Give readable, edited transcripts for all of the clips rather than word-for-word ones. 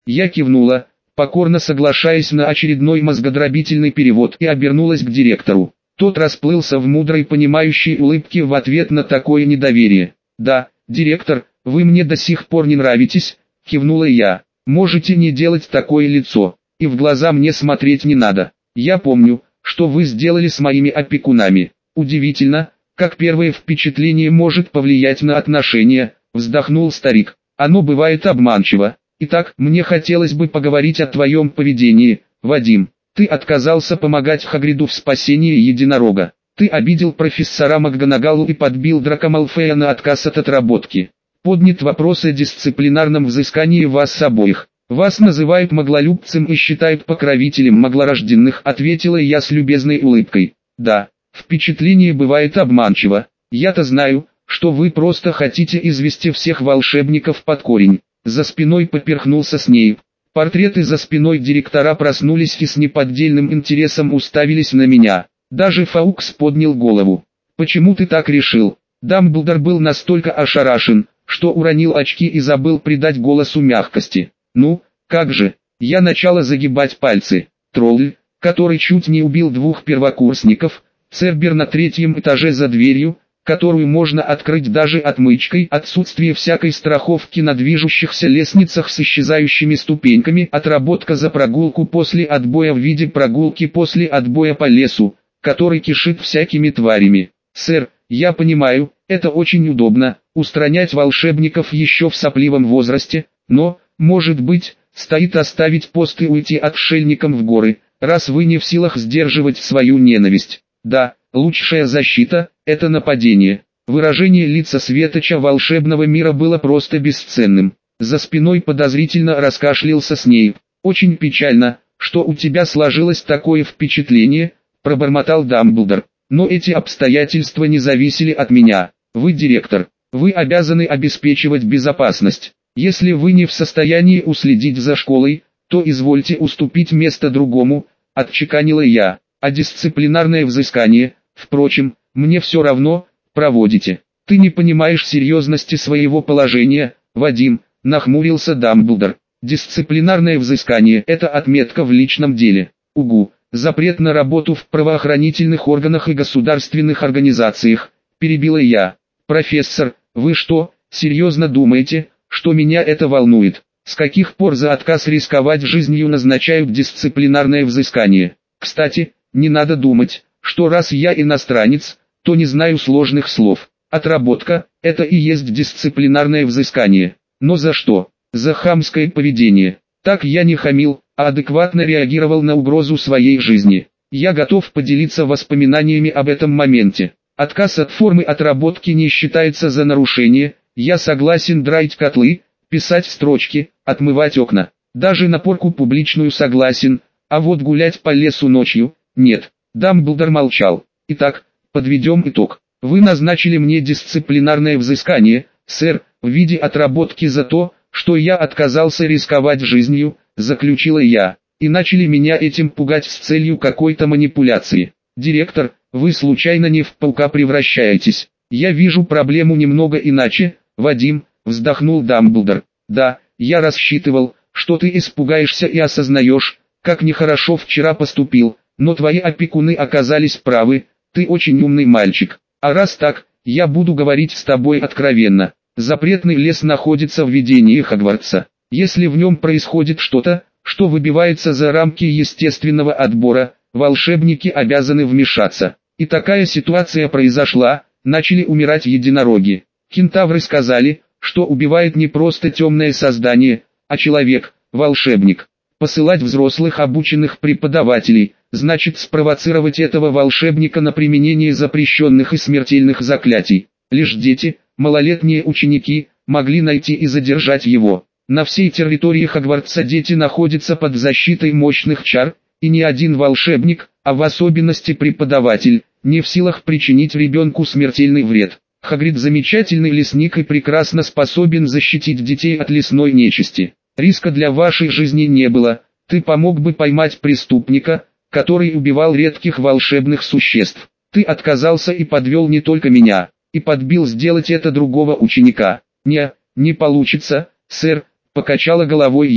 Я кивнула, покорно соглашаясь на очередной мозгодробительный перевод, и обернулась к директору. Тот расплылся в мудрой понимающей улыбке в ответ на такое недоверие. «Да, директор, вы мне до сих пор не нравитесь», — кивнула я. «Можете не делать такое лицо, и в глаза мне смотреть не надо. Я помню, что вы сделали с моими опекунами. Удивительно, как первое впечатление может повлиять на отношения», — вздохнул старик. «Оно бывает обманчиво. Итак, мне хотелось бы поговорить о твоем поведении, Вадим. Ты отказался помогать Хагриду в спасении единорога. Ты обидел профессора МакГонагалл и подбил Драко Малфоя на отказ от отработки. Поднят вопрос о дисциплинарном взыскании вас обоих. Вас называют маглолюбцем и считают покровителем маглорожденных», — ответила я с любезной улыбкой. «Да, впечатление бывает обманчиво. Я-то знаю, что вы просто хотите извести всех волшебников под корень». За спиной поперхнулся Снейп. Портреты за спиной директора проснулись и с неподдельным интересом уставились на меня. Даже Фаукс поднял голову. «Почему ты так решил?» Дамблдор был настолько ошарашен, что уронил очки и забыл придать голосу мягкости. «Ну, как же?» Я начала загибать пальцы. Тролль, который чуть не убил 2 первокурсников, Цербер на 3-м этаже за дверью, которую можно открыть даже отмычкой, отсутствие всякой страховки на движущихся лестницах с исчезающими ступеньками, отработка за прогулку после отбоя в виде прогулки после отбоя по лесу, который кишит всякими тварями. «Сэр, я понимаю, это очень удобно, устранять волшебников еще в сопливом возрасте, но, может быть, стоит оставить пост и уйти отшельникам в горы, раз вы не в силах сдерживать свою ненависть. Да, лучшая защита – это нападение». Выражение лица светоча волшебного мира было просто бесценным. За спиной подозрительно раскашлялся Снейп. «Очень печально, что у тебя сложилось такое впечатление», – пробормотал Дамблдор. «Но эти обстоятельства не зависели от меня. Вы директор, вы обязаны обеспечивать безопасность. Если вы не в состоянии уследить за школой, то извольте уступить место другому», – отчеканила я. «А дисциплинарное взыскание, впрочем, мне все равно, проводите». «Ты не понимаешь серьезности своего положения, Вадим», – нахмурился Дамблдор. «Дисциплинарное взыскание – это отметка в личном деле. Угу, запрет на работу в правоохранительных органах и государственных организациях», – перебила я. «Профессор, вы что, серьезно думаете, что меня это волнует? С каких пор за отказ рисковать жизнью назначают дисциплинарное взыскание? Кстати, не надо думать, что раз я иностранец, то не знаю сложных слов. Отработка – это и есть дисциплинарное взыскание. Но за что? За хамское поведение. Так я не хамил, а адекватно реагировал на угрозу своей жизни. Я готов поделиться воспоминаниями об этом моменте. Отказ от формы отработки не считается за нарушение. Я согласен драить котлы, писать строчки, отмывать окна. Даже на порку публичную согласен, а вот гулять по лесу ночью – нет». Дамблдор молчал. «Итак, подведем итог. Вы назначили мне дисциплинарное взыскание, сэр, в виде отработки за то, что я отказался рисковать жизнью», – заключила я, «и начали меня этим пугать с целью какой-то манипуляции. Директор, вы случайно не в паука превращаетесь? Я вижу проблему немного иначе, Вадим», – вздохнул Дамблдор. «Да, я рассчитывал, что ты испугаешься и осознаешь, как нехорошо вчера поступил, но твои опекуны оказались правы, ты очень умный мальчик. А раз так, я буду говорить с тобой откровенно. Запретный лес находится в ведении Хогвартса. Если в нем происходит что-то, что выбивается за рамки естественного отбора, волшебники обязаны вмешаться. И такая ситуация произошла, начали умирать единороги. Кентавры сказали, что убивает не просто темное создание, а человек, волшебник. Посылать взрослых обученных преподавателей, значит спровоцировать этого волшебника на применение запрещенных и смертельных заклятий. Лишь дети, малолетние ученики, могли найти и задержать его. На всей территории Хогвартса дети находятся под защитой мощных чар, и ни один волшебник, а в особенности преподаватель, не в силах причинить ребенку смертельный вред. Хагрид замечательный лесник и прекрасно способен защитить детей от лесной нечисти. Риска для вашей жизни не было, ты помог бы поймать преступника, который убивал редких волшебных существ. Ты отказался и подвел не только меня, и подбил сделать это другого ученика. Не получится, сэр, покачала головой я.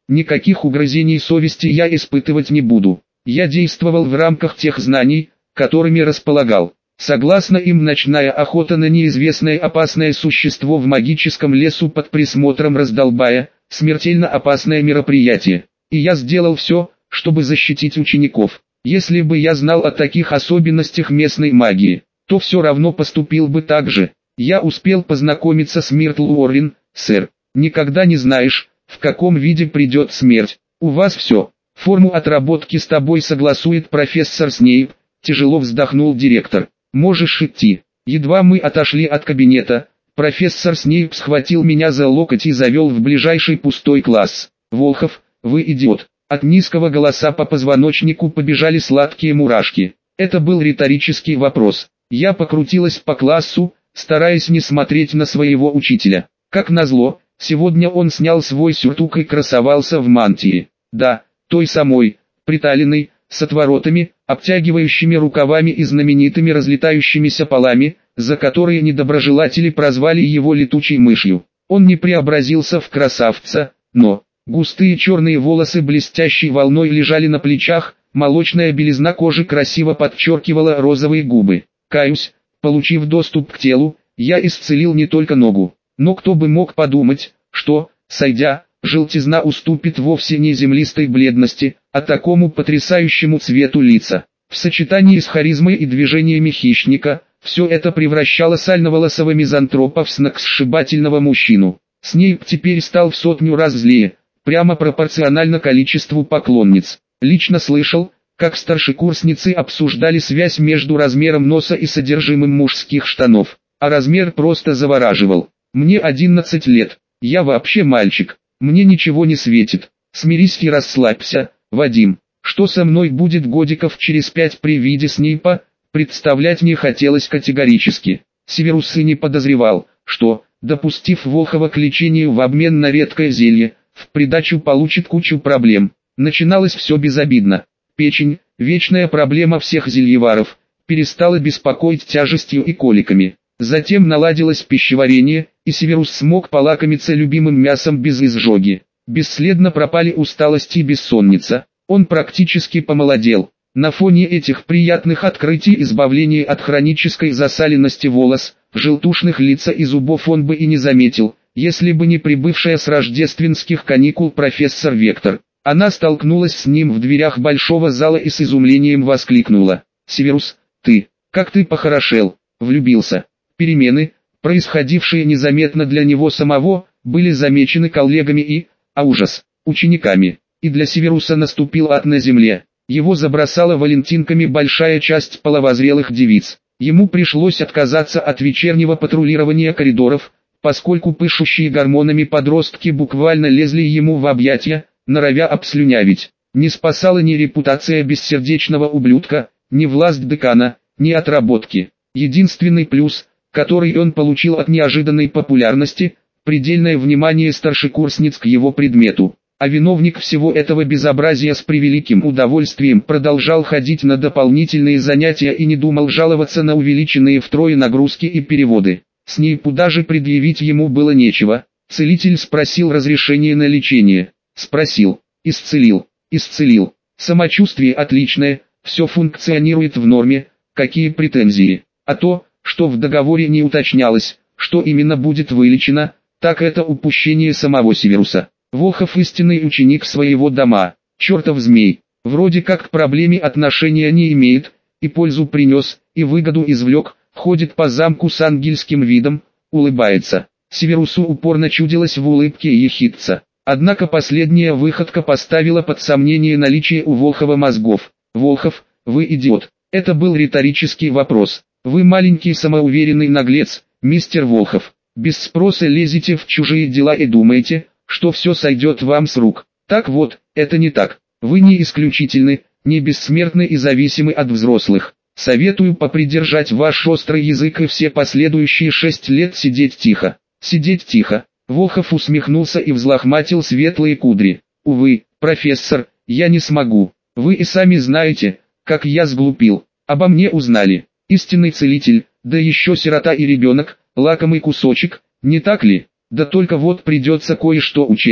Никаких угрызений совести я испытывать не буду. Я действовал в рамках тех знаний, которыми располагал. Согласно им, ночная охота на неизвестное опасное существо в магическом лесу под присмотром раздолбая – смертельно опасное мероприятие. И я сделал все, чтобы защитить учеников. Если бы я знал о таких особенностях местной магии, то все равно поступил бы так же. Я успел познакомиться с Миртл Уоррен, сэр. Никогда не знаешь, в каком виде придет смерть. У вас все. Форму отработки с тобой согласует профессор Снейп. Тяжело вздохнул директор. Можешь идти. Едва мы отошли от кабинета, профессор Снейп схватил меня за локоть и завел в ближайший пустой класс. Волхов, вы идиот. От низкого голоса по позвоночнику побежали сладкие мурашки. Это был риторический вопрос. Я покрутилась по классу, стараясь не смотреть на своего учителя. Как назло, сегодня он снял свой сюртук и красовался в мантии. Да, той самой, приталенной, с отворотами, обтягивающими рукавами и знаменитыми разлетающимися полами, за которые недоброжелатели прозвали его летучей мышью. Он не преобразился в красавца, но густые черные волосы блестящей волной лежали на плечах, молочная белизна кожи красиво подчеркивала розовые губы. Каюсь, получив доступ к телу, я исцелил не только ногу, но кто бы мог подумать, что, сойдя, желтизна уступит вовсе не землистой бледности, а такому потрясающему цвету лица. В сочетании с харизмой и движениями хищника, все это превращало сальноволосого мизантропа в сногсшибательного мужчину. Снейп теперь стал в 100 раз злее, прямо пропорционально количеству поклонниц. Лично слышал, как старшекурсницы обсуждали связь между размером носа и содержимым мужских штанов. А размер просто завораживал. Мне 11 лет, я вообще мальчик. Мне ничего не светит. Смирись и расслабься, Вадим. Что со мной будет годиков через 5 при виде Снейпа, представлять не хотелось категорически. Северус и не подозревал, что, допустив Волхова к лечению в обмен на редкое зелье, в придачу получит кучу проблем. Начиналось все безобидно. Печень, вечная проблема всех зельеваров, перестала беспокоить тяжестью и коликами. Затем наладилось пищеварение, и Северус смог полакомиться любимым мясом без изжоги. Бесследно пропали усталость и бессонница. Он практически помолодел. На фоне этих приятных открытий избавления от хронической засаленности волос, желтушных лица и зубов он бы и не заметил, если бы не прибывшая с рождественских каникул профессор Вектор. Она столкнулась с ним в дверях большого зала и с изумлением воскликнула: «Северус, как ты похорошел, влюбился». Перемены, происходившие незаметно для него самого, были замечены коллегами и, ужас, учениками. И для Северуса наступил ад на земле. Его забросала валентинками большая часть половозрелых девиц. Ему пришлось отказаться от вечернего патрулирования коридоров, поскольку пышущие гормонами подростки буквально лезли ему в объятия, норовя обслюнявить. Не спасала ни репутация бессердечного ублюдка, ни власть декана, ни отработки. Единственный плюс, который он получил от неожиданной популярности, предельное внимание старшекурсниц к его предмету. А виновник всего этого безобразия с превеликим удовольствием продолжал ходить на дополнительные занятия и не думал жаловаться на увеличенные втрое нагрузки и переводы. Снейпу даже предъявить ему было нечего. Целитель спросил разрешение на лечение. Спросил. Исцелил. Исцелил. Самочувствие отличное, все функционирует в норме, какие претензии. А то, что в договоре не уточнялось, что именно будет вылечено, так это упущение самого Северуса. Волхов истинный ученик своего дома, чертов змей, вроде как к проблеме отношения не имеет, и пользу принес, и выгоду извлек, ходит по замку с ангельским видом, улыбается. Северусу упорно чудилось в улыбке ехидца. Однако последняя выходка поставила под сомнение наличие у Волхова мозгов. «Волхов, вы идиот». Это был риторический вопрос. «Вы маленький самоуверенный наглец, мистер Волхов. Без спроса лезете в чужие дела и думаете, что все сойдет вам с рук. Так вот, это не так. Вы не исключительны, не бессмертны и зависимы от взрослых. Советую попридержать ваш острый язык и все последующие 6 лет сидеть тихо». Сидеть тихо. Волхов усмехнулся и взлохматил светлые кудри. «Увы, профессор, я не смогу. Вы и сами знаете, как я сглупил. Обо мне узнали. Истинный целитель, да еще сирота и ребенок, лакомый кусочек, не так ли? Да только вот придется кое-что учесть.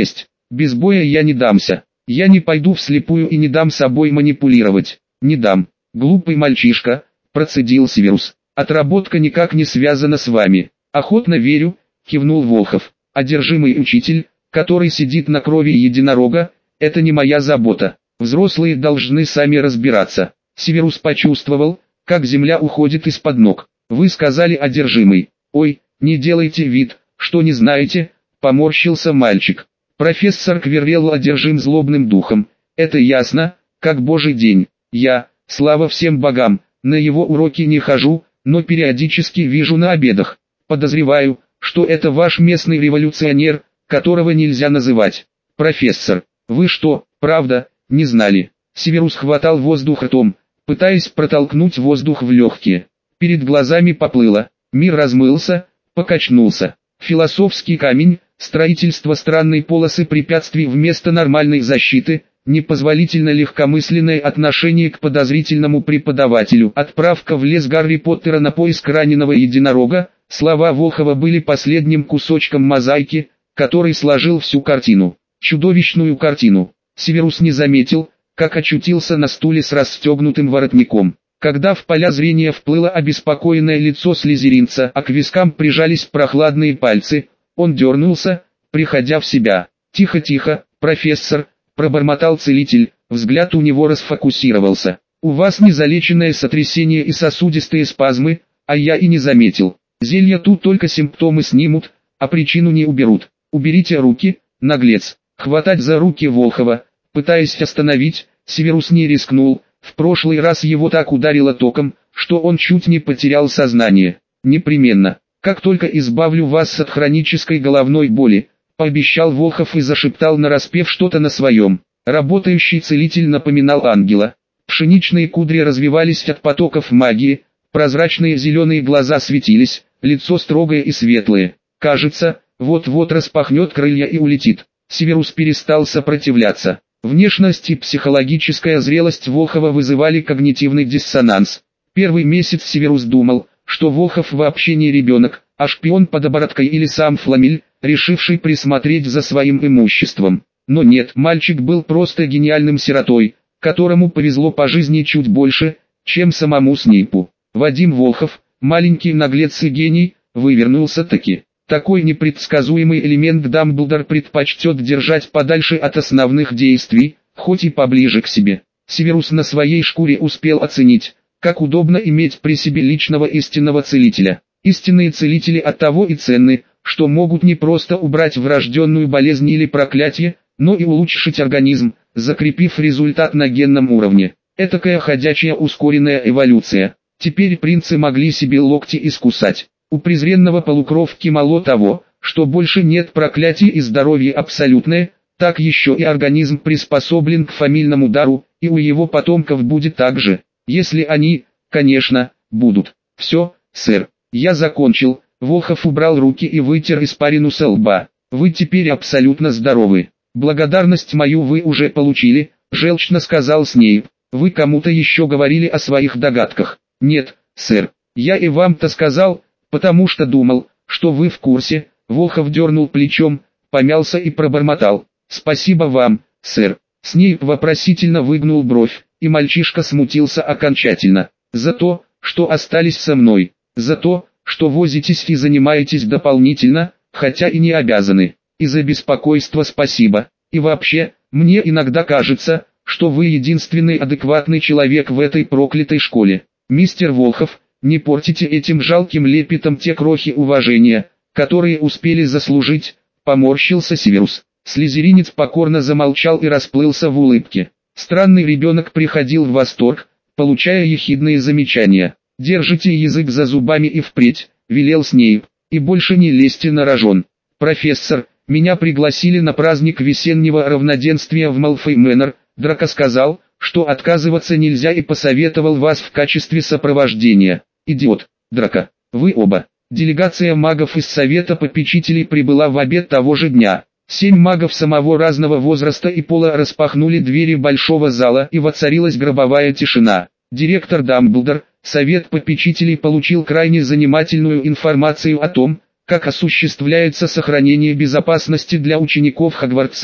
Без боя я не дамся. Я не пойду вслепую и не дам собой манипулировать. Не дам. Глупый мальчишка, процедил Северус. Отработка никак не связана с вами. Охотно верю, кивнул Волхов. Одержимый учитель, который сидит на крови единорога, это не моя забота. Взрослые должны сами разбираться. Северус почувствовал, как земля уходит из-под ног. Вы сказали одержимый. Ой, не делайте вид, что не знаете, поморщился мальчик. Профессор Квиррелл одержим злобным духом. Это ясно, как божий день. Я, слава всем богам, на его уроки не хожу, но периодически вижу на обедах. Подозреваю, что это ваш местный революционер, которого нельзя называть. Профессор, вы что, правда, не знали? Северус хватал воздух ртом, пытаясь протолкнуть воздух в легкие. Перед глазами поплыло, мир размылся, покачнулся. Философский камень, строительство странной полосы препятствий вместо нормальной защиты, непозволительно легкомысленное отношение к подозрительному преподавателю, отправка в лес Гарри Поттера на поиск раненого единорога, слова Волхова были последним кусочком мозаики, который сложил всю картину. Чудовищную картину. Северус не заметил, как очутился на стуле с расстегнутым воротником. Когда в поля зрения вплыло обеспокоенное лицо слизеринца, а к вискам прижались прохладные пальцы, он дернулся, приходя в себя. «Тихо-тихо, профессор», — пробормотал целитель, взгляд у него расфокусировался. «У вас незалеченное сотрясение и сосудистые спазмы, а я и не заметил. Зелья тут только симптомы снимут, а причину не уберут. Уберите руки, наглец». Хватать за руки Волхова, пытаясь остановить, Северус не рискнул. В прошлый раз его так ударило током, что он чуть не потерял сознание. «Непременно, как только избавлю вас от хронической головной боли», пообещал Волхов и зашептал нараспев что-то на своем. Работающий целитель напоминал ангела. Пшеничные кудри развивались от потоков магии, прозрачные зеленые глаза светились, лицо строгое и светлое. Кажется, вот-вот распахнет крылья и улетит. Северус перестал сопротивляться. Внешность и психологическая зрелость Волхова вызывали когнитивный диссонанс. Первый месяц Северус думал, что Волхов вообще не ребенок, а шпион под обороткой или сам Фламиль, решивший присмотреть за своим имуществом. Но нет, мальчик был просто гениальным сиротой, которому повезло по жизни чуть больше, чем самому Снейпу. Вадим Волхов, маленький наглец и гений, вывернулся таки. Такой непредсказуемый элемент Дамблдор предпочтет держать подальше от основных действий, хоть и поближе к себе. Северус на своей шкуре успел оценить, как удобно иметь при себе личного истинного целителя. Истинные целители оттого и ценны, что могут не просто убрать врожденную болезнь или проклятие, но и улучшить организм, закрепив результат на генном уровне. Этакая ходячая ускоренная эволюция. Теперь принцы могли себе локти искусать. У презренного полукровки мало того, что больше нет проклятий и здоровье абсолютное, так еще и организм приспособлен к фамильному дару, и у его потомков будет так же, если они, конечно, будут. Все, сэр, я закончил. Волхов убрал руки и вытер испарину со лба. Вы теперь абсолютно здоровы. Благодарность мою вы уже получили, желчно сказал Снейп. Вы кому-то еще говорили о своих догадках? Нет, сэр, я и вам-то сказал, потому что думал, что вы в курсе. Волхов дернул плечом, помялся и пробормотал. Спасибо вам, сэр. Снейп вопросительно выгнул бровь, и мальчишка смутился окончательно. За то, что остались со мной. За то, что возитесь и занимаетесь дополнительно, хотя и не обязаны. И за беспокойство спасибо. И вообще, мне иногда кажется, что вы единственный адекватный человек в этой проклятой школе. Мистер Волхов, не портите этим жалким лепетом те крохи уважения, которые успели заслужить, поморщился Северус. Слизеринец покорно замолчал и расплылся в улыбке. Странный ребенок приходил в восторг, получая ехидные замечания. «Держите язык за зубами и впредь», — велел Снейп, — «и больше не лезьте на рожон. Профессор, меня пригласили на праздник весеннего равноденствия в Малфой Мэннер. Драко сказал, что отказываться нельзя и посоветовал вас в качестве сопровождения. Идиот, Драко, вы оба». Делегация магов из Совета Попечителей прибыла в обед того же дня. 7 магов самого разного возраста и пола распахнули двери большого зала, и воцарилась гробовая тишина. Директор Дамблдор, Совет Попечителей получил крайне занимательную информацию о том, как осуществляется сохранение безопасности для учеников Хогвартса,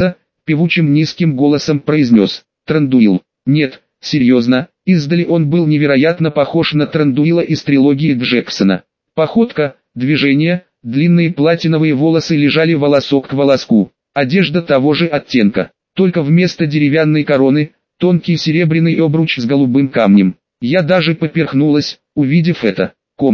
певучим низким голосом произнес Трандуил. Нет, серьезно, издали он был невероятно похож на Трандуила из трилогии Джексона. Походка, движения, длинные платиновые волосы лежали волосок к волоску, одежда того же оттенка, только вместо деревянной короны, тонкий серебряный обруч с голубым камнем. Я даже поперхнулась, увидев это.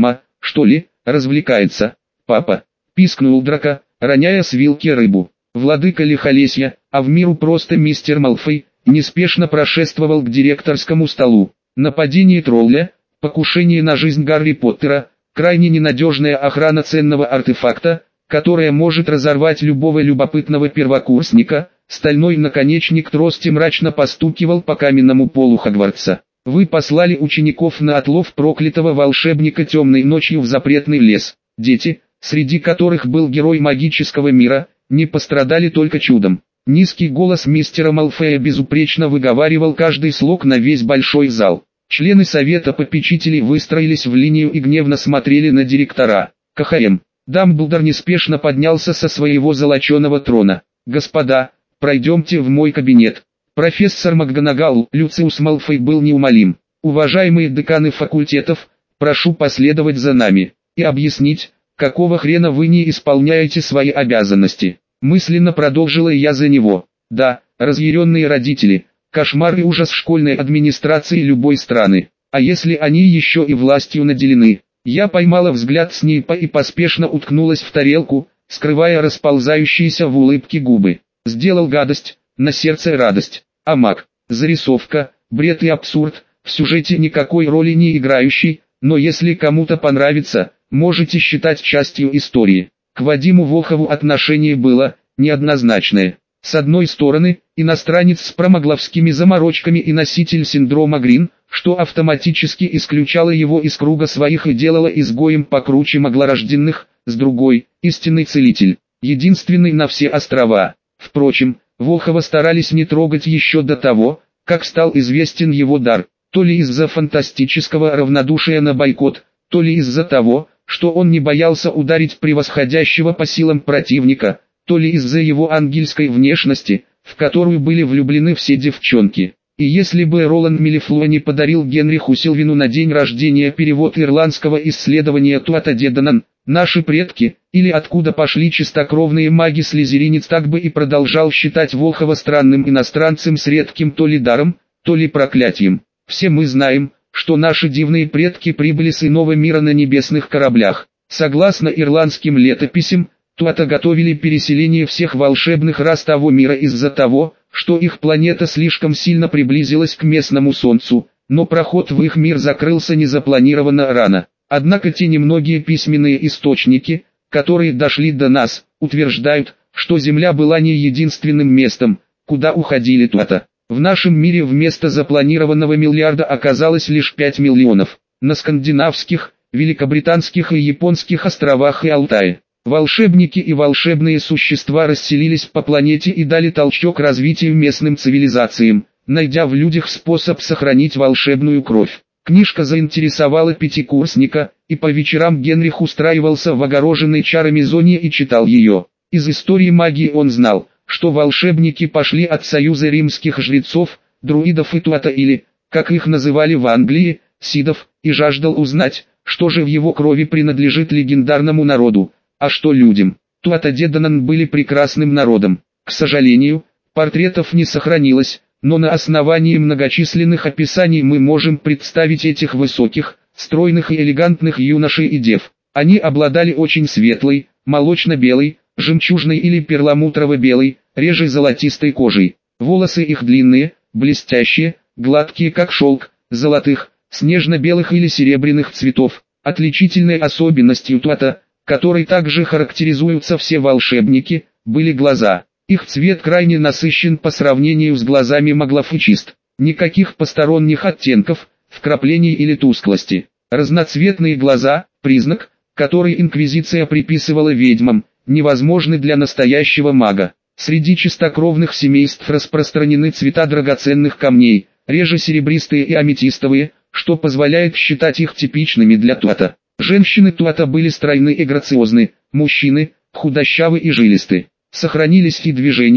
Что ли, развлекается? Папа, пискнул Драко, роняя с вилки рыбу. Владыка Лихолесья, а в миру просто мистер Малфой, неспешно прошествовал к директорскому столу. Нападение тролля, покушение на жизнь Гарри Поттера, крайне ненадежная охрана ценного артефакта, которая может разорвать любого любопытного первокурсника, стальной наконечник трости мрачно постукивал по каменному полу Хогвартса. Вы послали учеников на отлов проклятого волшебника темной ночью в запретный лес. Дети, среди которых был герой магического мира, не пострадали только чудом. Низкий голос мистера Малфоя безупречно выговаривал каждый слог на весь большой зал. Члены совета попечителей выстроились в линию и гневно смотрели на директора. КХМ. Дамблдор неспешно поднялся со своего золоченого трона. «Господа, пройдемте в мой кабинет». Профессор МакГонагал, Люциус Малфой был неумолим. «Уважаемые деканы факультетов, прошу последовать за нами и объяснить, какого хрена вы не исполняете свои обязанности». Мысленно продолжила я за него. Да, разъяренные родители, кошмар и ужас школьной администрации любой страны. А если они еще и властью наделены? Я поймала взгляд Снейпа и поспешно уткнулась в тарелку, скрывая расползающиеся в улыбке губы. Сделал гадость, на сердце радость. А маг, зарисовка, бред и абсурд, в сюжете никакой роли не играющий, но если кому-то понравится, можете считать частью истории. К Вадиму Волхову отношение было неоднозначное. С одной стороны, иностранец с промогловскими заморочками и носитель синдрома Грин, что автоматически исключало его из круга своих и делало изгоем покруче маглорожденных, с другой, истинный целитель, единственный на все острова. Впрочем, Волхова старались не трогать еще до того, как стал известен его дар, то ли из-за фантастического равнодушия на бойкот, то ли из-за того, что он не боялся ударить превосходящего по силам противника, то ли из-за его ангельской внешности, в которую были влюблены все девчонки. И если бы Роланд Мелифло не подарил Генриху Сильвину на день рождения перевод ирландского исследования Туата Де Дананн, наши предки, или откуда пошли чистокровные маги-слизеринец, так бы и продолжал считать Волхова странным иностранцем с редким то ли даром, то ли проклятием. Все мы знаем, что наши дивные предки прибыли с иного мира на небесных кораблях. Согласно ирландским летописям, Туата готовили переселение всех волшебных рас того мира из-за того, что их планета слишком сильно приблизилась к местному Солнцу, но проход в их мир закрылся незапланированно рано. Однако те немногие письменные источники, которые дошли до нас, утверждают, что Земля была не единственным местом, куда уходили Туата. В нашем мире вместо запланированного миллиарда оказалось лишь 5 миллионов. На скандинавских, великобританских и японских островах и Алтае. Волшебники и волшебные существа расселились по планете и дали толчок развитию местным цивилизациям, найдя в людях способ сохранить волшебную кровь. Книжка заинтересовала пятикурсника, и по вечерам Генрих устраивался в огороженной чарами зоне и читал ее. Из истории магии он знал, что волшебники пошли от союза римских жрецов, друидов и туата или, как их называли в Англии, сидов, и жаждал узнать, что же в его крови принадлежит легендарному народу, а что людям. Туата Де Дананн были прекрасным народом. К сожалению, портретов не сохранилось, но на основании многочисленных описаний мы можем представить этих высоких, стройных и элегантных юношей и дев. Они обладали очень светлой, молочно-белой, жемчужной или перламутрово-белой, реже золотистой кожей. Волосы их длинные, блестящие, гладкие как шелк, золотых, снежно-белых или серебряных цветов. Отличительной особенностью туата, которой также характеризуются все волшебники, были глаза. Их цвет крайне насыщен по сравнению с глазами маглов и чист. Никаких посторонних оттенков, вкраплений или тусклости. Разноцветные глаза, признак, который инквизиция приписывала ведьмам, невозможны для настоящего мага. Среди чистокровных семейств распространены цвета драгоценных камней, реже серебристые и аметистовые, что позволяет считать их типичными для туата. Женщины туата были стройны и грациозны, мужчины – худощавы и жилисты. Сохранились и движения,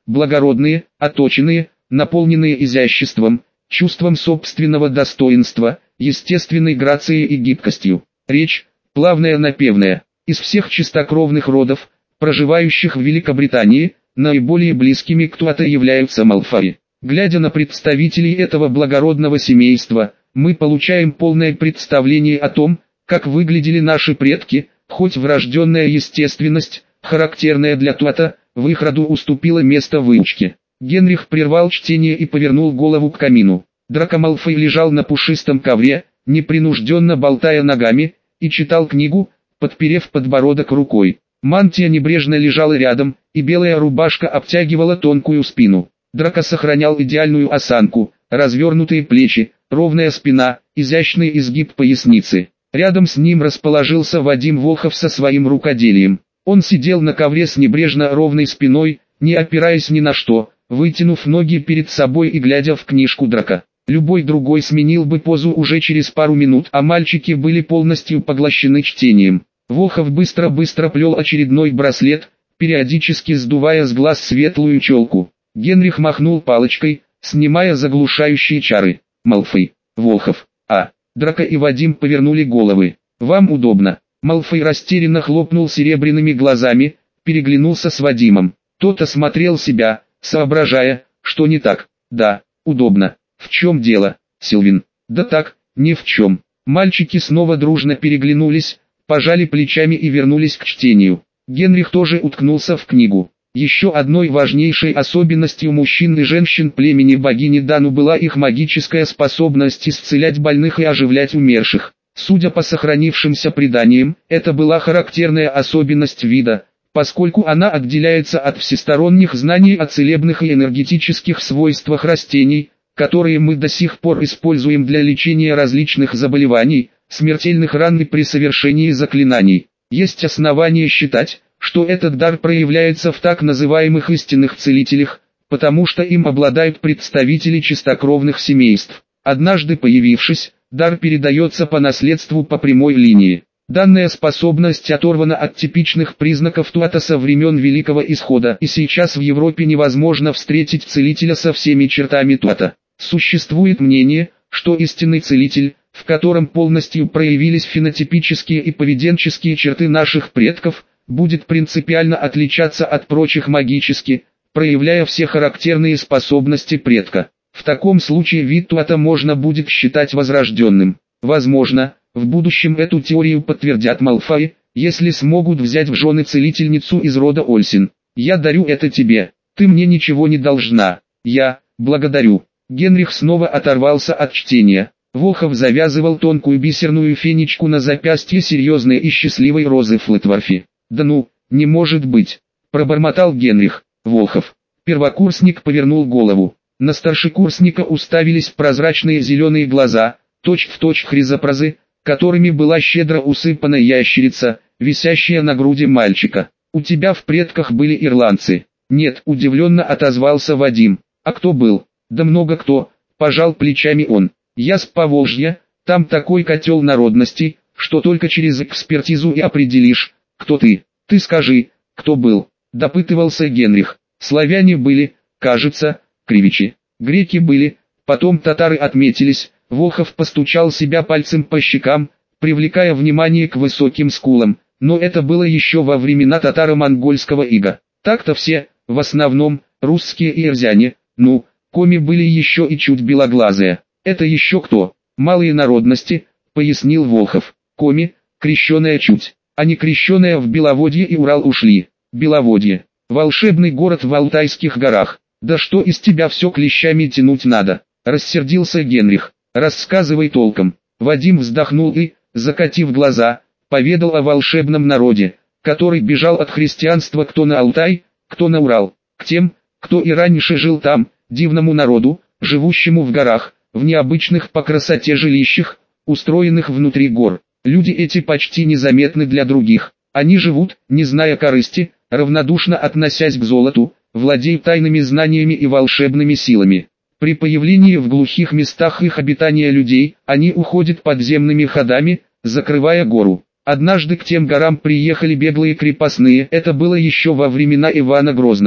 благородные, отточенные, наполненные изяществом, чувством собственного достоинства, естественной грацией и гибкостью. Речь, плавная напевная. Из всех чистокровных родов, проживающих в Великобритании, наиболее близкими к Туату являются Малфои. Глядя на представителей этого благородного семейства, мы получаем полное представление о том, как выглядели наши предки, хоть врожденная естественность, характерная для Туата, в их роду уступила место выучке. Генрих прервал чтение и повернул голову к камину. Драко Малфой лежал на пушистом ковре, непринужденно болтая ногами, и читал книгу, подперев подбородок рукой. Мантия небрежно лежала рядом, и белая рубашка обтягивала тонкую спину. Драко сохранял идеальную осанку, развернутые плечи, ровная спина, изящный изгиб поясницы. Рядом с ним расположился Вадим Волхов со своим рукоделием. Он сидел на ковре с небрежно ровной спиной, не опираясь ни на что, вытянув ноги перед собой и глядя в книжку Драко. Любой другой сменил бы позу уже через пару минут, а мальчики были полностью поглощены чтением. Волхов быстро плел очередной браслет, периодически сдувая с глаз светлую челку. Генрих махнул палочкой, снимая заглушающие чары. Малфой, Волхов, Драко и Вадим повернули головы. «Вам удобно?» Малфой растерянно хлопнул серебряными глазами, переглянулся с Вадимом. Тот осмотрел себя, соображая, что не так. «Да, удобно. В чем дело, Сильвин?» «Да так, ни в чем». Мальчики снова дружно переглянулись, пожали плечами и вернулись к чтению. Генрих тоже уткнулся в книгу. Еще одной важнейшей особенностью мужчин и женщин племени богини Дану была их магическая способность исцелять больных и оживлять умерших. Судя по сохранившимся преданиям, это была характерная особенность вида, поскольку она отделяется от всесторонних знаний о целебных и энергетических свойствах растений, которые мы до сих пор используем для лечения различных заболеваний, смертельных ран и при совершении заклинаний. Есть основания считать, что этот дар проявляется в так называемых истинных целителях, потому что им обладают представители чистокровных семейств. Однажды появившись, дар передается по наследству по прямой линии. Данная способность оторвана от типичных признаков Туата со времен Великого Исхода, и сейчас в Европе невозможно встретить целителя со всеми чертами Туата. Существует мнение, что истинный целитель, в котором полностью проявились фенотипические и поведенческие черты наших предков, будет принципиально отличаться от прочих магически, проявляя все характерные способности предка. В таком случае вид Туата можно будет считать возрожденным. Возможно, в будущем эту теорию подтвердят Малфои, если смогут взять в жены целительницу из рода Ольсин. Я дарю это тебе, ты мне ничего не должна. Я благодарю. Генрих снова оторвался от чтения. Волхов завязывал тонкую бисерную фенечку на запястье серьезной и счастливой Розы Флетворфи. «Да ну, не может быть!» – пробормотал Генрих. Волхов. Первокурсник повернул голову. На старшекурсника уставились прозрачные зеленые глаза, точь-в-точь хризопразы, которыми была щедро усыпана ящерица, висящая на груди мальчика. «У тебя в предках были ирландцы?» «Нет», – удивленно отозвался Вадим. «А кто был?» «Да много кто», – пожал плечами он. «Я с Поволжья, там такой котел народностей, что только через экспертизу и определишь, кто ты. Ты скажи, кто был?» – допытывался Генрих. «Славяне были, кажется, кривичи. Греки были, потом татары отметились». Волхов постучал себя пальцем по щекам, привлекая внимание к высоким скулам. Но это было еще во времена татаро-монгольского ига. Так-то все, в основном, русские и эрзяне, коми были еще и чуть белоглазые. «Это еще кто?» «Малые народности», — пояснил Волхов. «Коми, крещеная чуть, а не крещеная в Беловодье и Урал ушли». «Беловодье. Волшебный город в Алтайских горах. Да что из тебя все клещами тянуть надо?» — рассердился Генрих. «Рассказывай толком». Вадим вздохнул и, закатив глаза, поведал о волшебном народе, который бежал от христианства кто на Алтай, кто на Урал, к тем, кто и раньше жил там, дивному народу, живущему в горах, в необычных по красоте жилищах, устроенных внутри гор. Люди эти почти незаметны для других. Они живут, не зная корысти, равнодушно относясь к золоту, владеют тайными знаниями и волшебными силами. При появлении в глухих местах их обитания людей, они уходят подземными ходами, закрывая гору. Однажды к тем горам приехали беглые крепостные, это было еще во времена Ивана Грозного.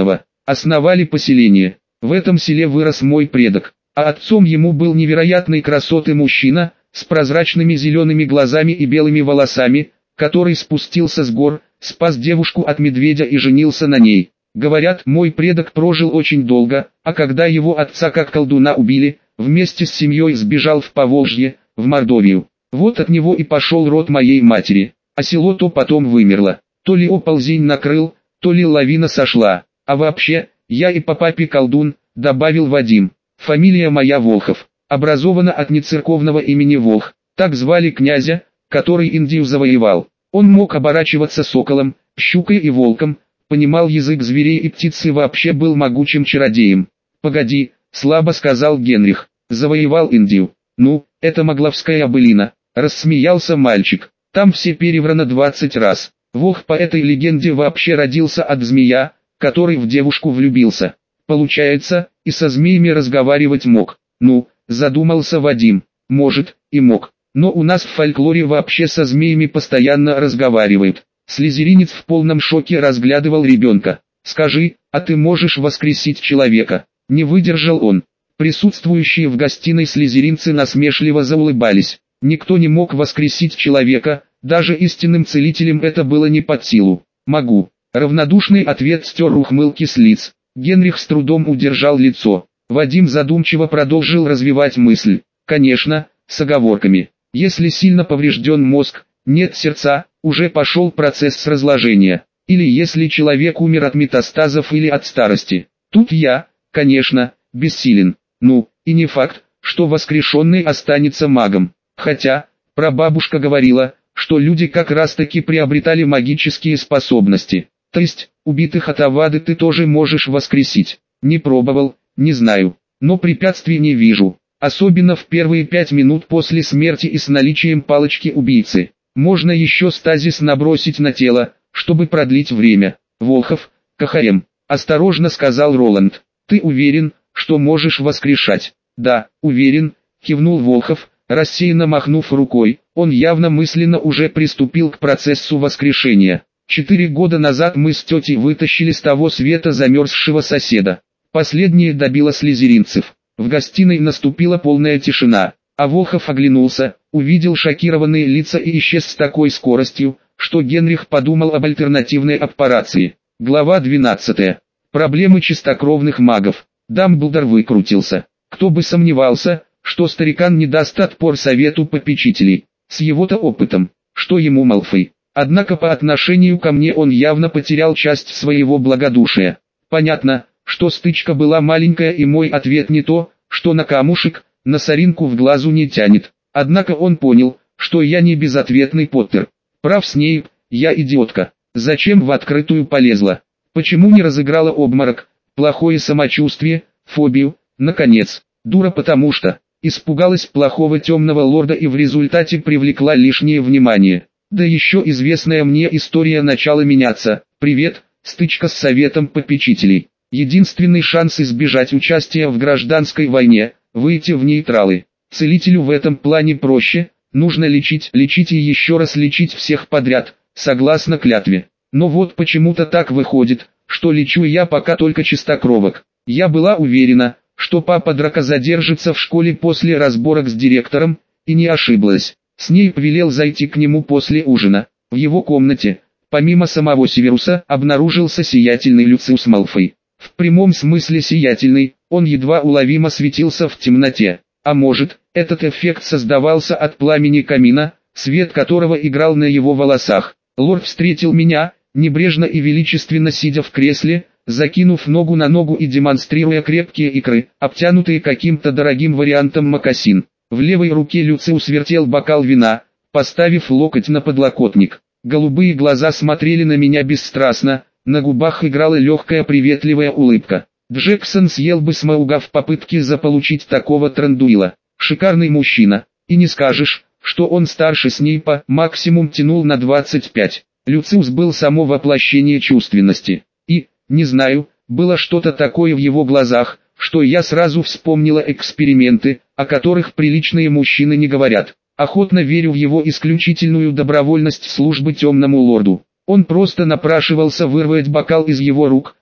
основали поселение. В этом селе вырос мой предок, а отцом ему был невероятной красоты мужчина, с прозрачными зелеными глазами и белыми волосами, который спустился с гор, спас девушку от медведя и женился на ней. Говорят, мой предок прожил очень долго, а когда его отца как колдуна убили, вместе с семьей сбежал в Поволжье, в Мордовию. Вот от него и пошел род моей матери, а село то потом вымерло. То ли оползень накрыл, то ли лавина сошла. А вообще, я и по папе колдун, добавил Вадим. Фамилия моя Волхов, образована от нецерковного имени Волх, так звали князя, который Индию завоевал. Он мог оборачиваться соколом, щукой и волком, понимал язык зверей и птиц и вообще был могучим чародеем. «Погоди», — слабо сказал Генрих, — «завоевал Индию». «Ну, это могловская былина», — рассмеялся мальчик. «Там все переврано 20 раз. Волх по этой легенде вообще родился от змея, который в девушку влюбился. Получается, и со змеями разговаривать мог». «Ну», — задумался Вадим, — «может, и мог. Но у нас в фольклоре вообще со змеями постоянно разговаривают». Слизеринец в полном шоке разглядывал ребенка. «Скажи, а ты можешь воскресить человека?» Не выдержал он. Присутствующие в гостиной слизеринцы насмешливо заулыбались. Никто не мог воскресить человека, даже истинным целителям это было не под силу. «Могу». Равнодушный ответ стер ухмылки с лиц. Генрих с трудом удержал лицо. Вадим задумчиво продолжил развивать мысль. «Конечно, с оговорками. Если сильно поврежден мозг, нет сердца, уже пошел процесс разложения. Или если человек умер от метастазов или от старости. Тут я, конечно, бессилен. Ну, и не факт, что воскрешенный останется магом. Хотя, прабабушка говорила, что люди как раз таки приобретали магические способности. То есть, убитых от авады ты тоже можешь воскресить. Не пробовал, не знаю, но препятствий не вижу. Особенно в первые 5 минут после смерти и с наличием палочки убийцы. Можно еще стазис набросить на тело, чтобы продлить время. Волхов, КХМ, осторожно сказал Роланд. Ты уверен, что можешь воскрешать? Да, уверен, кивнул Волхов, рассеянно махнув рукой. Он явно мысленно уже приступил к процессу воскрешения. 4 года назад мы с тетей вытащили с того света замерзшего соседа. Последнее добило слизеринцев. В гостиной наступила полная тишина, а Волхов оглянулся, увидел шокированные лица и исчез с такой скоростью, что Генрих подумал об альтернативной операции. Глава 12. Проблемы чистокровных магов. Дамблдор выкрутился. Кто бы сомневался, что старикан не даст отпор совету попечителей. С его-то опытом, что ему Малфой. Однако по отношению ко мне он явно потерял часть своего благодушия. Понятно, что стычка была маленькая и мой ответ не то, что на камушек, на соринку в глазу не тянет. Однако он понял, что я не безответный Поттер. Прав Снейп, я идиотка. Зачем в открытую полезла? Почему не разыграла обморок, плохое самочувствие, фобию, наконец? Дура потому что испугалась плохого темного лорда и в результате привлекла лишнее внимание. Да еще известная мне история начала меняться. Привет, стычка с советом попечителей. Единственный шанс избежать участия в гражданской войне – выйти в нейтралы. Целителю в этом плане проще, нужно лечить и еще раз лечить всех подряд, согласно клятве. Но вот почему-то так выходит, что лечу я пока только чистокровок. Я была уверена, что папа Драко задержится в школе после разборок с директором, и не ошиблась. Снейп велел зайти к нему после ужина. В его комнате, помимо самого Северуса, обнаружился сиятельный Люциус Малфой. В прямом смысле сиятельный, он едва уловимо светился в темноте. А может, этот эффект создавался от пламени камина, свет которого играл на его волосах. Лорд встретил меня, небрежно и величественно сидя в кресле, закинув ногу на ногу и демонстрируя крепкие икры, обтянутые каким-то дорогим вариантом мокасин. В левой руке Люциус вертел бокал вина, поставив локоть на подлокотник. Голубые глаза смотрели на меня бесстрастно, на губах играла легкая приветливая улыбка. Джексон съел бы Смауга в попытке заполучить такого трандуила. Шикарный мужчина, и не скажешь, что он старше Снейпа, максимум тянул на 25. Люциус был само воплощение чувственности. И, не знаю, было что-то такое в его глазах, что я сразу вспомнила эксперименты, о которых приличные мужчины не говорят. Охотно верю в его исключительную добровольность службы темному лорду. Он просто напрашивался вырвать бокал из его рук,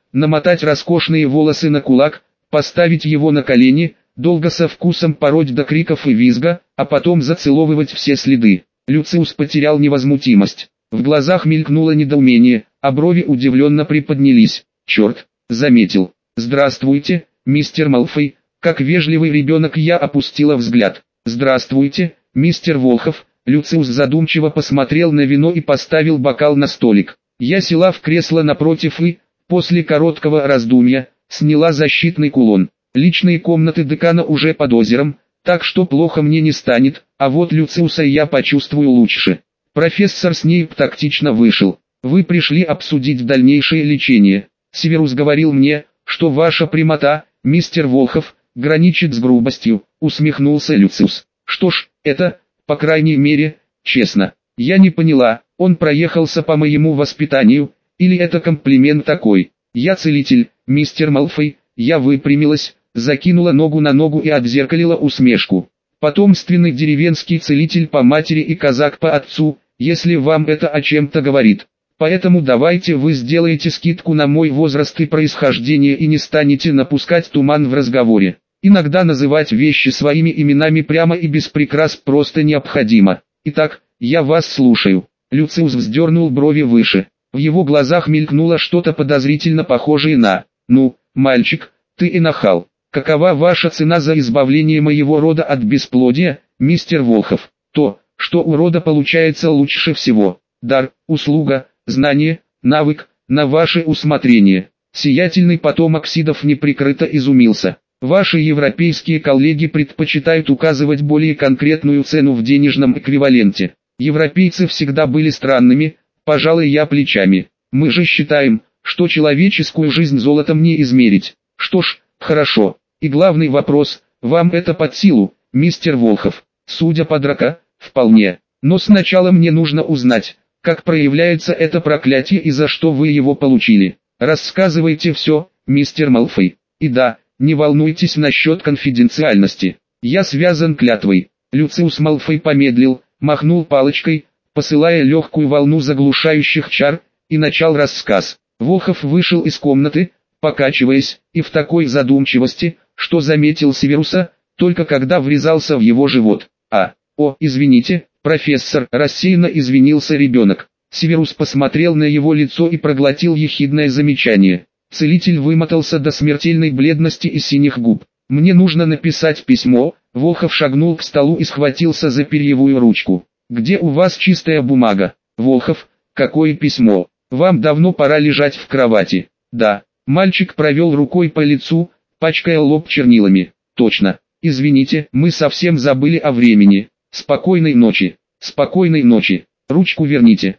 намотать роскошные волосы на кулак, поставить его на колени, долго со вкусом пороть до криков и визга, а потом зацеловывать все следы. Люциус потерял невозмутимость. В глазах мелькнуло недоумение, а брови удивленно приподнялись. «Черт!» — заметил. «Здравствуйте, мистер Малфой!» Как вежливый ребенок я опустила взгляд. «Здравствуйте, мистер Волхов!» Люциус задумчиво посмотрел на вино и поставил бокал на столик. Я села в кресло напротив и, после короткого раздумья, сняла защитный кулон. Личные комнаты декана уже под озером, так что плохо мне не станет, а вот Люциуса я почувствую лучше. Профессор Снейп тактично вышел. «Вы пришли обсудить дальнейшее лечение. Северус говорил мне, что ваша прямота, мистер Волхов, граничит с грубостью», — усмехнулся Люциус. «Что ж, это, по крайней мере, честно. Я не поняла, он проехался по моему воспитанию, или это комплимент такой? Я целитель, мистер Малфой». Я выпрямилась, закинула ногу на ногу и отзеркалила усмешку. «Потомственный деревенский целитель по матери и казак по отцу, если вам это о чем-то говорит. Поэтому давайте вы сделаете скидку на мой возраст и происхождение и не станете напускать туман в разговоре. Иногда называть вещи своими именами прямо и без прикрас просто необходимо. Итак, я вас слушаю». Люциус вздернул брови выше. В его глазах мелькнуло что-то подозрительно похожее на «Ну, мальчик, ты и нахал. Какова ваша цена за избавление моего рода от бесплодия, мистер Волхов?» «То, что у рода получается лучше всего. Дар, услуга, знание, навык, на ваше усмотрение». Сиятельный потомок Сидов неприкрыто изумился. «Ваши европейские коллеги предпочитают указывать более конкретную цену в денежном эквиваленте. Европейцы всегда были странными, пожалуй я плечами. Мы же считаем, что человеческую жизнь золотом не измерить. Что ж, хорошо. И главный вопрос, вам это под силу, мистер Волхов?» «Судя по драка, вполне. Но сначала мне нужно узнать, как проявляется это проклятие и за что вы его получили. Рассказывайте все, мистер Малфой. И да, не волнуйтесь насчет конфиденциальности. Я связан клятвой». Люциус Малфой помедлил, махнул палочкой, посылая легкую волну заглушающих чар, и начал рассказ. Волхов вышел из комнаты, покачиваясь, и в такой задумчивости, что заметил Северуса, только когда врезался в его живот. Извините, профессор», — рассеянно извинился ребенок. Северус посмотрел на его лицо и проглотил ехидное замечание. Целитель вымотался до смертельной бледности и синих губ. «Мне нужно написать письмо». Волхов шагнул к столу и схватился за перьевую ручку. «Где у вас чистая бумага?» «Волхов, какое письмо? Вам давно пора лежать в кровати». «Да». Мальчик провел рукой по лицу, пачкая лоб чернилами. «Точно. Извините, мы совсем забыли о времени. Спокойной ночи». «Спокойной ночи. Ручку верните».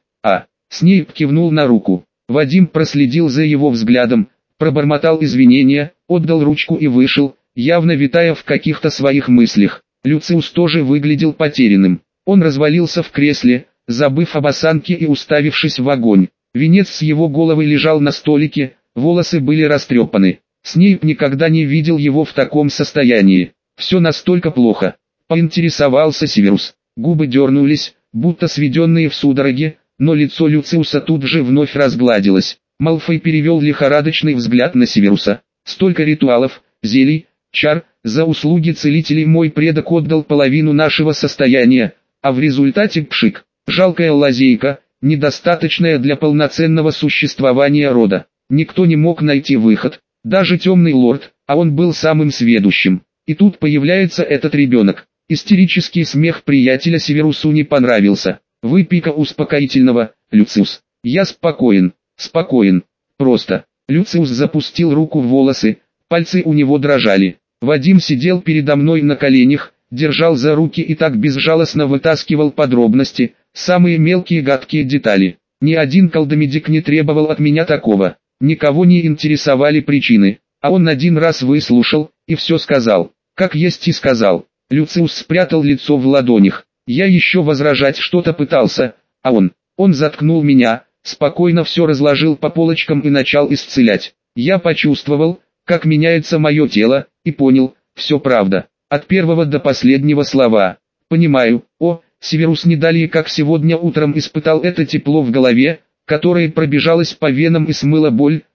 Снейп кивнул на руку. Вадим проследил за его взглядом, пробормотал извинения, отдал ручку и вышел, явно витая в каких-то своих мыслях. Люциус тоже выглядел потерянным. Он развалился в кресле, забыв об осанке и уставившись в огонь. Венец с его головы лежал на столике, волосы были растрепаны. Снейп никогда не видел его в таком состоянии. «Все настолько плохо?» — поинтересовался Северус. Губы дернулись, будто сведенные в судороге, но лицо Люциуса тут же вновь разгладилось. Малфой перевел лихорадочный взгляд на Северуса. «Столько ритуалов, зелий, чар, за услуги целителей мой предок отдал половину нашего состояния, а в результате пшик, жалкая лазейка, недостаточная для полноценного существования рода. Никто не мог найти выход, даже темный лорд, а он был самым сведущим. И тут появляется этот ребенок». Истерический смех приятеля Северусу не понравился. «Выпей-ка успокоительного, Люциус». «Я спокоен, спокоен, просто». Люциус запустил руку в волосы, пальцы у него дрожали. Вадим сидел передо мной на коленях, держал за руки и так безжалостно вытаскивал подробности, самые мелкие гадкие детали. Ни один колдомедик не требовал от меня такого. Никого не интересовали причины, а он один раз выслушал и все сказал, как есть и сказал. Люциус спрятал лицо в ладонях. Я еще возражать что-то пытался, а он заткнул меня, спокойно все разложил по полочкам и начал исцелять. Я почувствовал, как меняется мое тело, и понял, все правда, от первого до последнего слова. Понимаю, Северус не далее как сегодня утром испытал это тепло в голове, которое пробежалось по венам и смыло боль,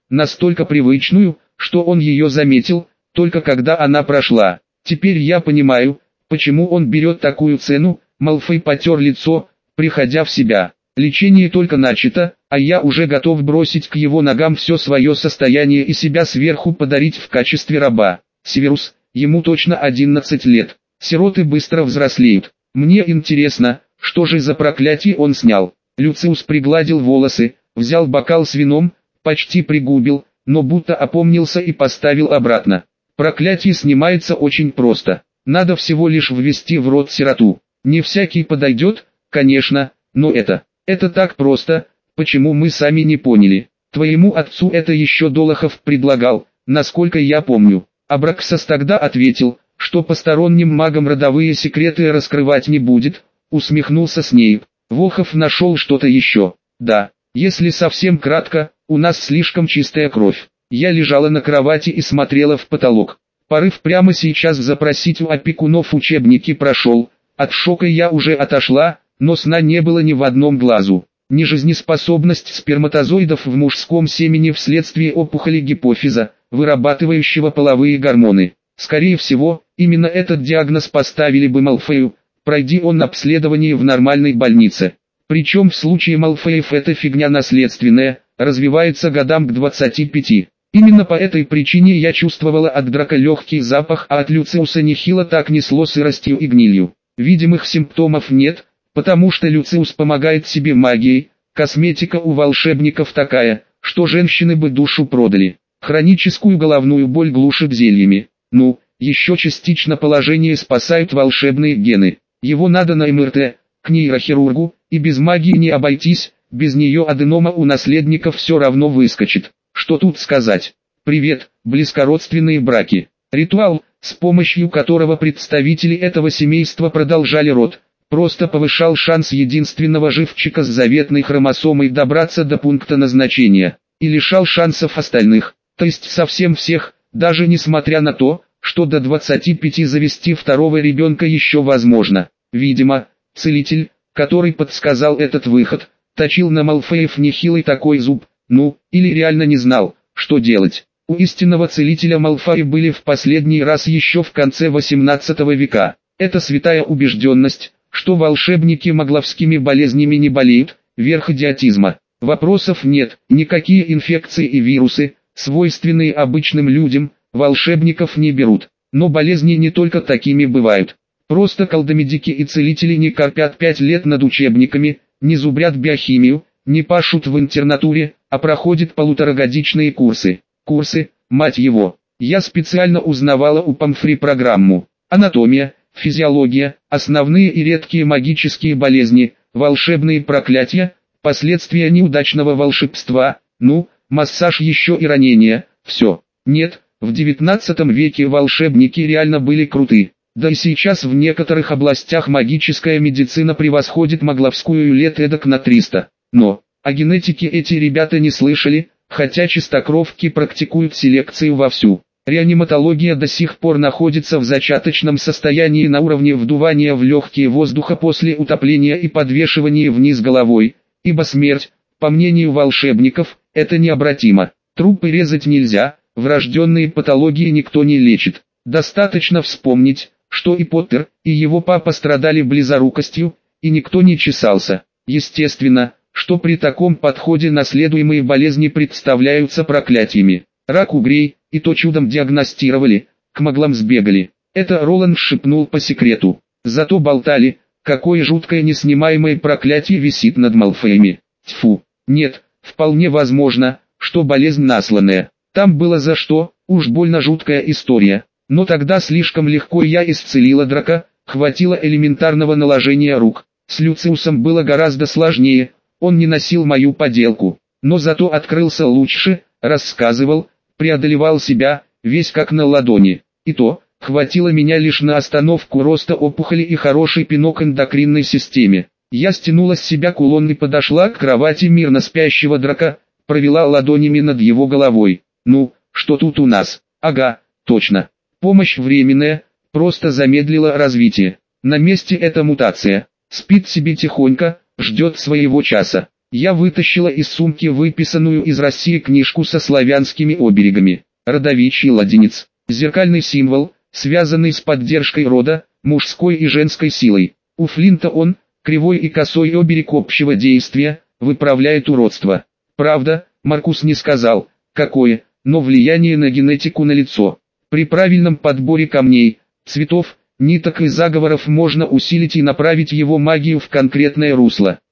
настолько привычную, что он ее заметил, только когда она прошла. Теперь я понимаю, почему он берет такую цену. Малфой потер лицо, приходя в себя. Лечение только начато, а я уже готов бросить к его ногам все свое состояние и себя сверху подарить в качестве раба. Северус, ему точно 11 лет. Сироты быстро взрослеют. Мне интересно, что же за проклятие он снял. Люциус пригладил волосы, взял бокал с вином, почти пригубил, но будто опомнился и поставил обратно. Проклятие снимается очень просто. Надо всего лишь ввести в рот сироту. Не всякий подойдет, конечно, но это так просто, почему мы сами не поняли. Твоему отцу это еще Долохов предлагал, насколько я помню. Абраксас тогда ответил, что посторонним магам родовые секреты раскрывать не будет, усмехнулся Снейп. Волхов нашел что-то еще. Да, если совсем кратко, у нас слишком чистая кровь. Я лежала на кровати и смотрела в потолок. Порыв прямо сейчас запросить у опекунов учебники прошел. От шока я уже отошла, но сна не было ни в одном глазу. Нежизнеспособность сперматозоидов в мужском семени вследствие опухоли гипофиза, вырабатывающего половые гормоны. Скорее всего, именно этот диагноз поставили бы Малфою, пройди он обследование в нормальной больнице. Причем в случае Малфоев эта фигня наследственная, развивается годам к 25. Именно по этой причине я чувствовала от Драка легкий запах, а от Люциуса нехило так несло сыростью и гнилью. Видимых симптомов нет, потому что Люциус помогает себе магией, косметика у волшебников такая, что женщины бы душу продали. Хроническую головную боль глушит зельями. Ну, еще частично положение спасают волшебные гены. Его надо на МРТ, к нейрохирургу, и без магии не обойтись, без нее аденома у наследников все равно выскочит. Что тут сказать? Привет, близкородственные браки. Ритуал, с помощью которого представители этого семейства продолжали род, просто повышал шанс единственного живчика с заветной хромосомой добраться до пункта назначения, и лишал шансов остальных, то есть совсем всех, даже несмотря на то, что до 25 завести второго ребенка еще возможно. Видимо, целитель, который подсказал этот выход, точил на Малфоев нехилый такой зуб, ну, или реально не знал, что делать. У истинного целителя Малфои были в последний раз еще в конце 18 века. Это святая убежденность, что волшебники магловскими болезнями не болеют, верх идиотизма. Вопросов нет, никакие инфекции и вирусы, свойственные обычным людям, волшебников не берут. Но болезни не только такими бывают. Просто колдомедики и целители не корпят 5 лет над учебниками, не зубрят биохимию, не пашут в интернатуре, а проходят полуторагодичные курсы. Курсы, мать его. Я специально узнавала у Памфри программу. Анатомия, физиология, основные и редкие магические болезни, волшебные проклятия, последствия неудачного волшебства, ну, массаж еще и ранения, все. Нет, в 19 веке волшебники реально были круты. Да и сейчас в некоторых областях магическая медицина превосходит магловскую лет эдак на 300. Но, о генетике эти ребята не слышали, хотя чистокровки практикуют селекцию вовсю. Реаниматология до сих пор находится в зачаточном состоянии на уровне вдувания в легкие воздуха после утопления и подвешивания вниз головой, ибо смерть, по мнению волшебников, это необратимо. Трупы резать нельзя, врожденные патологии никто не лечит. Достаточно вспомнить, что и Поттер, и его папа страдали близорукостью, и никто не чесался. Естественно, что при таком подходе наследуемые болезни представляются проклятиями. Рак угрей, и то чудом диагностировали, к маглам сбегали. Это Роланд шепнул по секрету. Зато болтали, какое жуткое неснимаемое проклятие висит над Малфоями. Тьфу, нет, вполне возможно, что болезнь насланная. Там было за что, уж больно жуткая история. Но тогда слишком легко я исцелила Драка, хватило элементарного наложения рук. С Люциусом было гораздо сложнее, он не носил мою поделку, но зато открылся лучше, рассказывал, преодолевал себя, весь как на ладони. И то, хватило меня лишь на остановку роста опухоли и хороший пинок эндокринной системе. Я стянула с себя кулон и подошла к кровати мирно спящего Драка, провела ладонями над его головой. Ну, что тут у нас? Ага, точно. Помощь временная, просто замедлила развитие. На месте эта мутация. Спит себе тихонько, ждет своего часа. Я вытащила из сумки выписанную из России книжку со славянскими оберегами. Родовичий ладенец. Зеркальный символ, связанный с поддержкой рода, мужской и женской силой. У Флинта он, кривой и косой оберег общего действия, выправляет уродство. Правда, Маркус не сказал, какое, но влияние на генетику налицо. При правильном подборе камней, цветов, ниток и заговоров можно усилить и направить его магию в конкретное русло.